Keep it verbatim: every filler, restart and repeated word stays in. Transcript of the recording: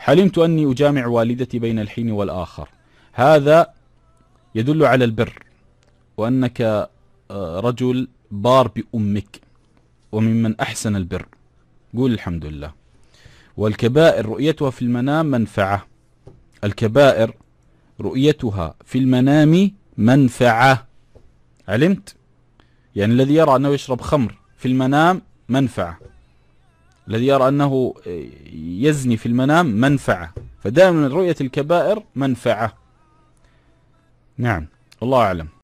حلمت أني أجامع والدتي بين الحين والآخر. هذا يدل على البر، وأنك رجل بار بأمك وممن أحسن البر. قول الحمد لله. والكبائر رؤيتها في المنام منفعة. الكبائر رؤيتها في المنام منفعة. علمت؟ يعني الذي يرى أنه يشرب خمر في المنام منفعة، الذي يرى أنه يزني في المنام منفعة. فدائما رؤية الكبائر منفعة. نعم، الله أعلم.